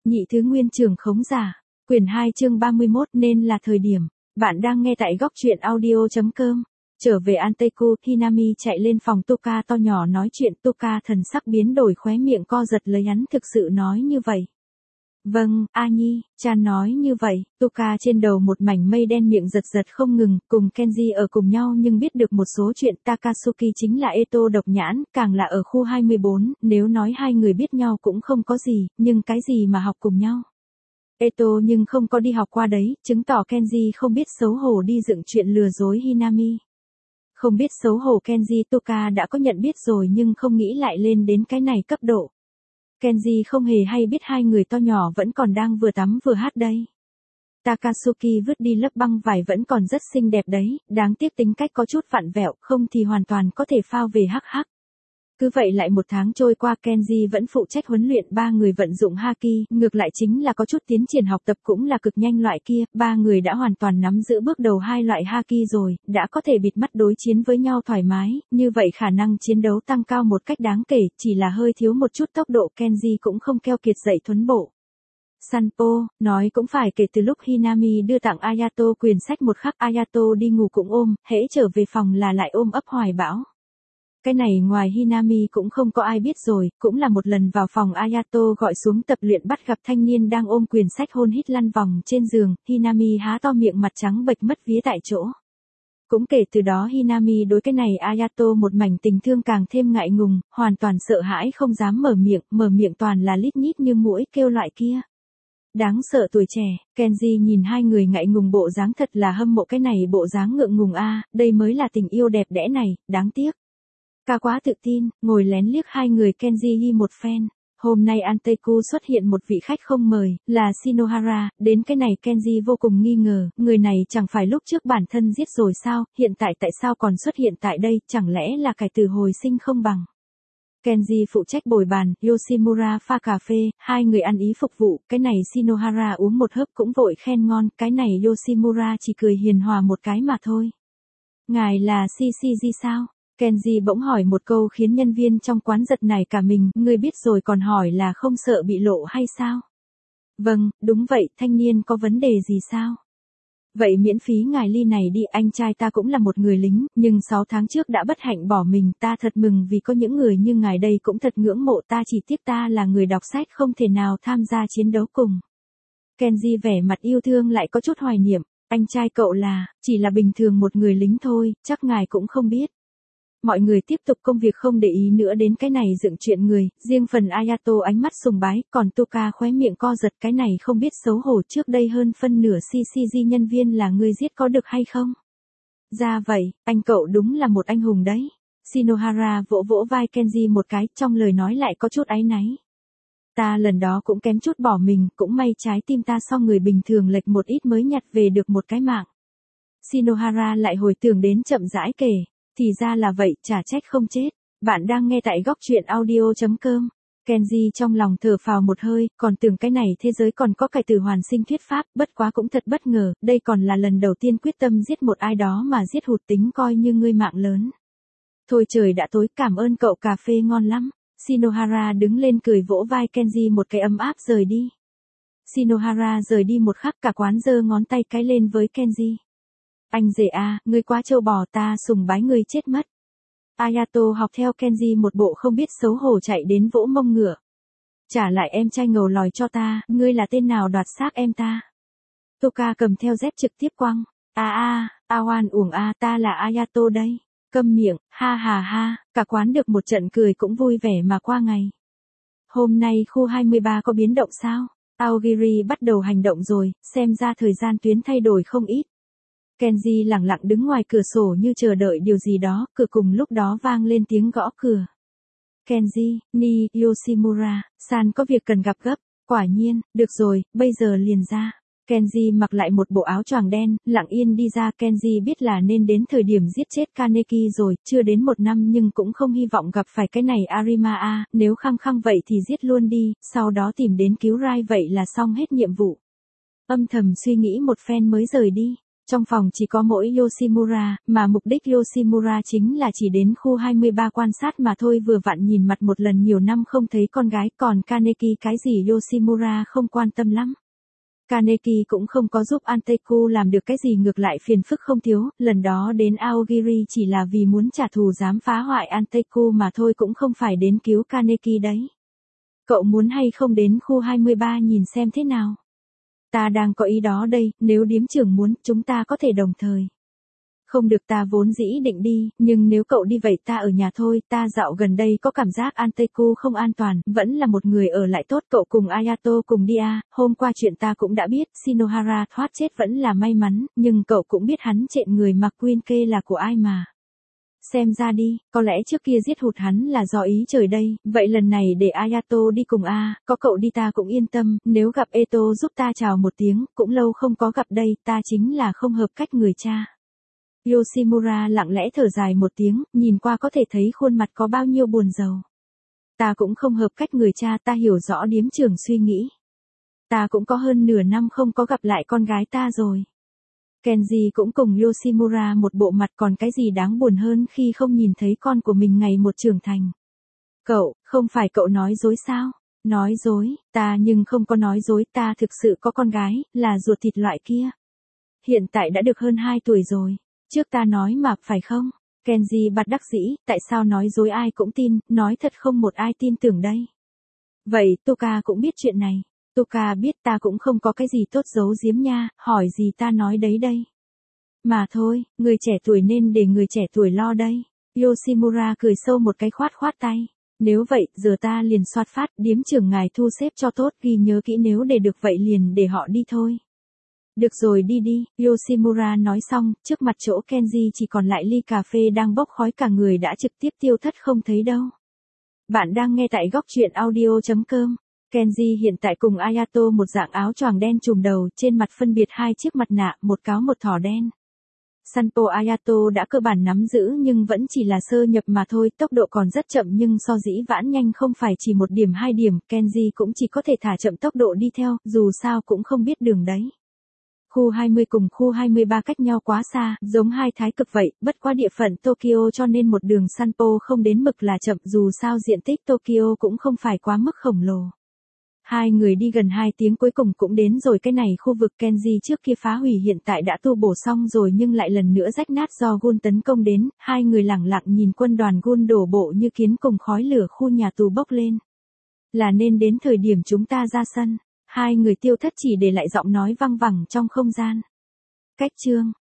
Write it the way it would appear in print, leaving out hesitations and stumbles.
Nhị thứ nguyên trưởng khống giả. Quyển 2 chương 31 nên là thời điểm. Bạn đang nghe tại góc truyện audio.com. Trở về Anteku, Hinami chạy lên phòng Toka to nhỏ nói chuyện. Toka thần sắc biến đổi, khóe miệng co giật lấy hắn thực sự nói như vậy. Vâng, A Nhi, cha nói như vậy. Toka trên đầu một mảnh mây đen, miệng giật giật không ngừng, cùng Kenji ở cùng nhau nhưng biết được một số chuyện. Takasuki chính là Eto độc nhãn, càng là ở khu 24, nếu nói hai người biết nhau cũng không có gì, nhưng cái gì mà học cùng nhau. Eto nhưng không có đi học qua đấy, chứng tỏ Kenji không biết xấu hổ đi dựng chuyện lừa dối Hinami. Không biết xấu hổ Kenji, Toka đã có nhận biết rồi nhưng không nghĩ lại lên đến cái này cấp độ. Kenji không hề hay biết hai người to nhỏ vẫn còn đang vừa tắm vừa hát đây. Takasuki vứt đi lớp băng vải vẫn còn rất xinh đẹp đấy, đáng tiếc tính cách có chút vặn vẹo, không thì hoàn toàn có thể phao về hắc hắc. Cứ vậy lại một tháng trôi qua, Kenji vẫn phụ trách huấn luyện ba người vận dụng haki, ngược lại chính là có chút tiến triển học tập cũng là cực nhanh loại kia, ba người đã hoàn toàn nắm giữ bước đầu hai loại haki rồi, đã có thể bịt mắt đối chiến với nhau thoải mái, như vậy khả năng chiến đấu tăng cao một cách đáng kể, chỉ là hơi thiếu một chút tốc độ. Kenji cũng không keo kiệt dạy thuấn bộ. Sanpo, nói cũng phải, kể từ lúc Hinami đưa tặng Ayato quyển sách một khắc, Ayato đi ngủ cũng ôm, hễ trở về phòng là lại ôm ấp hoài bão. Cái này ngoài Hinami cũng không có ai biết rồi, cũng là một lần vào phòng Ayato gọi xuống tập luyện bắt gặp thanh niên đang ôm quyển sách hôn hít lăn vòng trên giường, Hinami há to miệng, mặt trắng bệch mất vía tại chỗ. Cũng kể từ đó Hinami đối cái này Ayato một mảnh tình thương càng thêm ngại ngùng, hoàn toàn sợ hãi không dám mở miệng toàn là lít nhít như muỗi kêu loại kia. Đáng sợ tuổi trẻ, Kenji nhìn hai người ngại ngùng bộ dáng thật là hâm mộ, cái này bộ dáng ngượng ngùng a, đây mới là tình yêu đẹp đẽ này, đáng tiếc. Ca quá tự tin, ngồi lén liếc hai người. Kenji ghi một phen. Hôm nay Anteku xuất hiện một vị khách không mời, là Shinohara, đến cái này Kenji vô cùng nghi ngờ, người này chẳng phải lúc trước bản thân giết rồi sao, hiện tại tại sao còn xuất hiện tại đây, chẳng lẽ là cải tử hồi sinh không bằng. Kenji phụ trách bồi bàn, Yoshimura pha cà phê, hai người ăn ý phục vụ, cái này Shinohara uống một hớp cũng vội khen ngon, cái này Yoshimura chỉ cười hiền hòa một cái mà thôi. Ngài là Shishiji sao? Kenji bỗng hỏi một câu khiến nhân viên trong quán giật nảy cả mình, ngươi biết rồi còn hỏi là không sợ bị lộ hay sao? Vâng, đúng vậy, thanh niên có vấn đề gì sao? Vậy miễn phí ngài ly này đi, anh trai ta cũng là một người lính, nhưng 6 tháng trước đã bất hạnh bỏ mình, ta thật mừng vì có những người như ngài đây, cũng thật ngưỡng mộ, ta chỉ tiếc ta là người đọc sách không thể nào tham gia chiến đấu cùng. Kenji vẻ mặt yêu thương lại có chút hoài niệm, anh trai cậu là, chỉ là bình thường một người lính thôi, chắc ngài cũng không biết. Mọi người tiếp tục công việc không để ý nữa đến cái này dựng chuyện người, riêng phần Ayato ánh mắt sùng bái, còn Toka khóe miệng co giật, cái này không biết xấu hổ, trước đây hơn phân nửa Shishiji nhân viên là ngươi giết có được hay không? Ra vậy, anh cậu đúng là một anh hùng đấy. Shinohara vỗ vỗ vai Kenji một cái, trong lời nói lại có chút áy náy. Ta lần đó cũng kém chút bỏ mình, cũng may trái tim ta so người bình thường lệch một ít mới nhặt về được một cái mạng. Shinohara lại hồi tưởng đến chậm rãi kể. Thì ra là vậy, chả trách không chết. Bạn đang nghe tại góc truyện audio.com. Kenji trong lòng thở phào một hơi, còn tưởng cái này thế giới còn có cải tử hoàn sinh thuyết pháp, bất quá cũng thật bất ngờ, đây còn là lần đầu tiên quyết tâm giết một ai đó mà giết hụt, tính coi như ngươi mạng lớn. Thôi trời đã tối, cảm ơn cậu, cà phê ngon lắm. Shinohara đứng lên cười vỗ vai Kenji một cái ấm áp rời đi. Shinohara rời đi một khắc, cả quán giơ ngón tay cái lên với Kenji. Anh rể à, ngươi quá trâu bò, ta sùng bái ngươi chết mất. Ayato học theo Kenji một bộ không biết xấu hổ chạy đến vỗ mông ngựa. Trả lại em trai ngầu lòi cho ta, ngươi là tên nào đoạt xác em ta? Toka cầm theo dép trực tiếp quăng. Awan uổng ta là Ayato đây. Câm miệng, ha ha ha, cả quán được một trận cười cũng vui vẻ mà qua ngày. Hôm nay khu 23 có biến động sao? Aogiri bắt đầu hành động rồi, xem ra thời gian tuyến thay đổi không ít. Kenji lẳng lặng đứng ngoài cửa sổ như chờ đợi điều gì đó, cửa cùng lúc đó vang lên tiếng gõ cửa. Kenji, ni, Yoshimura, san có việc cần gặp gấp, quả nhiên, được rồi, bây giờ liền ra. Kenji mặc lại một bộ áo choàng đen, lặng yên đi ra. Kenji biết là nên đến thời điểm giết chết Kaneki rồi, chưa đến 1 năm nhưng cũng không hy vọng gặp phải cái này Arima nếu khăng vậy thì giết luôn đi, sau đó tìm đến cứu Rai vậy là xong hết nhiệm vụ. Âm thầm suy nghĩ một phen mới rời đi. Trong phòng chỉ có mỗi Yoshimura, mà mục đích Yoshimura chính là chỉ đến khu 23 quan sát mà thôi, vừa vặn nhìn mặt một lần, nhiều năm không thấy con gái, còn Kaneki cái gì Yoshimura không quan tâm lắm. Kaneki cũng không có giúp Anteku làm được cái gì, ngược lại phiền phức không thiếu, lần đó đến Aogiri chỉ là vì muốn trả thù dám phá hoại Anteku mà thôi, cũng không phải đến cứu Kaneki đấy. Cậu muốn hay không đến khu 23 nhìn xem thế nào? Ta đang có ý đó đây, nếu điếm trưởng muốn, chúng ta có thể đồng thời. Không được, ta vốn dĩ định đi, nhưng nếu cậu đi vậy ta ở nhà thôi, ta dạo gần đây có cảm giác Anteku không an toàn, vẫn là một người ở lại tốt, cậu cùng Ayato cùng đi à, hôm qua chuyện ta cũng đã biết, Shinohara thoát chết vẫn là may mắn, nhưng cậu cũng biết hắn trện người mặc Quinke là của ai mà. Xem ra đi, có lẽ trước kia giết hụt hắn là do ý trời đây, vậy lần này để Ayato đi cùng a, có cậu đi ta cũng yên tâm, nếu gặp Eto giúp ta chào một tiếng, cũng lâu không có gặp đây, ta chính là không hợp cách người cha. Yoshimura lặng lẽ thở dài một tiếng, nhìn qua có thể thấy khuôn mặt có bao nhiêu buồn rầu. Ta cũng không hợp cách người cha, ta hiểu rõ điếm trưởng suy nghĩ. Ta cũng có hơn nửa năm không có gặp lại con gái ta rồi. Kenji cũng cùng Yoshimura một bộ mặt, còn cái gì đáng buồn hơn khi không nhìn thấy con của mình ngày một trưởng thành. Cậu, không phải cậu nói dối sao? Nói dối, ta nhưng không có nói dối, ta thực sự có con gái, là ruột thịt loại kia. Hiện tại đã được hơn 2 tuổi rồi. Trước ta nói mà, phải không? Kenji bật đắc dĩ, tại sao nói dối ai cũng tin, nói thật không một ai tin tưởng đây. Vậy, Toka cũng biết chuyện này. Toka biết, ta cũng không có cái gì tốt giấu giếm nha, hỏi gì ta nói đấy đây. Mà thôi, người trẻ tuổi nên để người trẻ tuổi lo đây. Yoshimura cười sâu một cái, khoát tay. Nếu vậy, giờ ta liền soát phát, điếm trưởng ngài thu xếp cho tốt, ghi nhớ kỹ, nếu để được vậy liền để họ đi thôi. Được rồi, đi đi, Yoshimura nói xong, trước mặt chỗ Kenji chỉ còn lại ly cà phê đang bốc khói, cả người đã trực tiếp tiêu thất không thấy đâu. Bạn đang nghe tại góc truyện audio.com. Kenji hiện tại cùng Ayato một dạng áo choàng đen trùm đầu, trên mặt phân biệt 2 chiếc mặt nạ, một cáo một thỏ đen. Sanpo Ayato đã cơ bản nắm giữ nhưng vẫn chỉ là sơ nhập mà thôi, tốc độ còn rất chậm nhưng so dĩ vãn nhanh không phải chỉ 1 điểm 2 điểm, Kenji cũng chỉ có thể thả chậm tốc độ đi theo, dù sao cũng không biết đường đấy. Khu 20 cùng khu 23 cách nhau quá xa, giống hai thái cực vậy, bất quá địa phận Tokyo cho nên một đường Sanpo không đến mực là chậm, dù sao diện tích Tokyo cũng không phải quá mức khổng lồ. Hai người đi gần 2 tiếng cuối cùng cũng đến rồi, cái này khu vực Kenji trước kia phá hủy hiện tại đã tu bổ xong rồi nhưng lại lần nữa rách nát do Gun tấn công đến, hai người lẳng lặng nhìn quân đoàn Gun đổ bộ như kiến cùng khói lửa khu nhà tù bốc lên. Là nên đến thời điểm chúng ta ra sân. Hai người tiêu thất chỉ để lại giọng nói văng vẳng trong không gian. Cách chương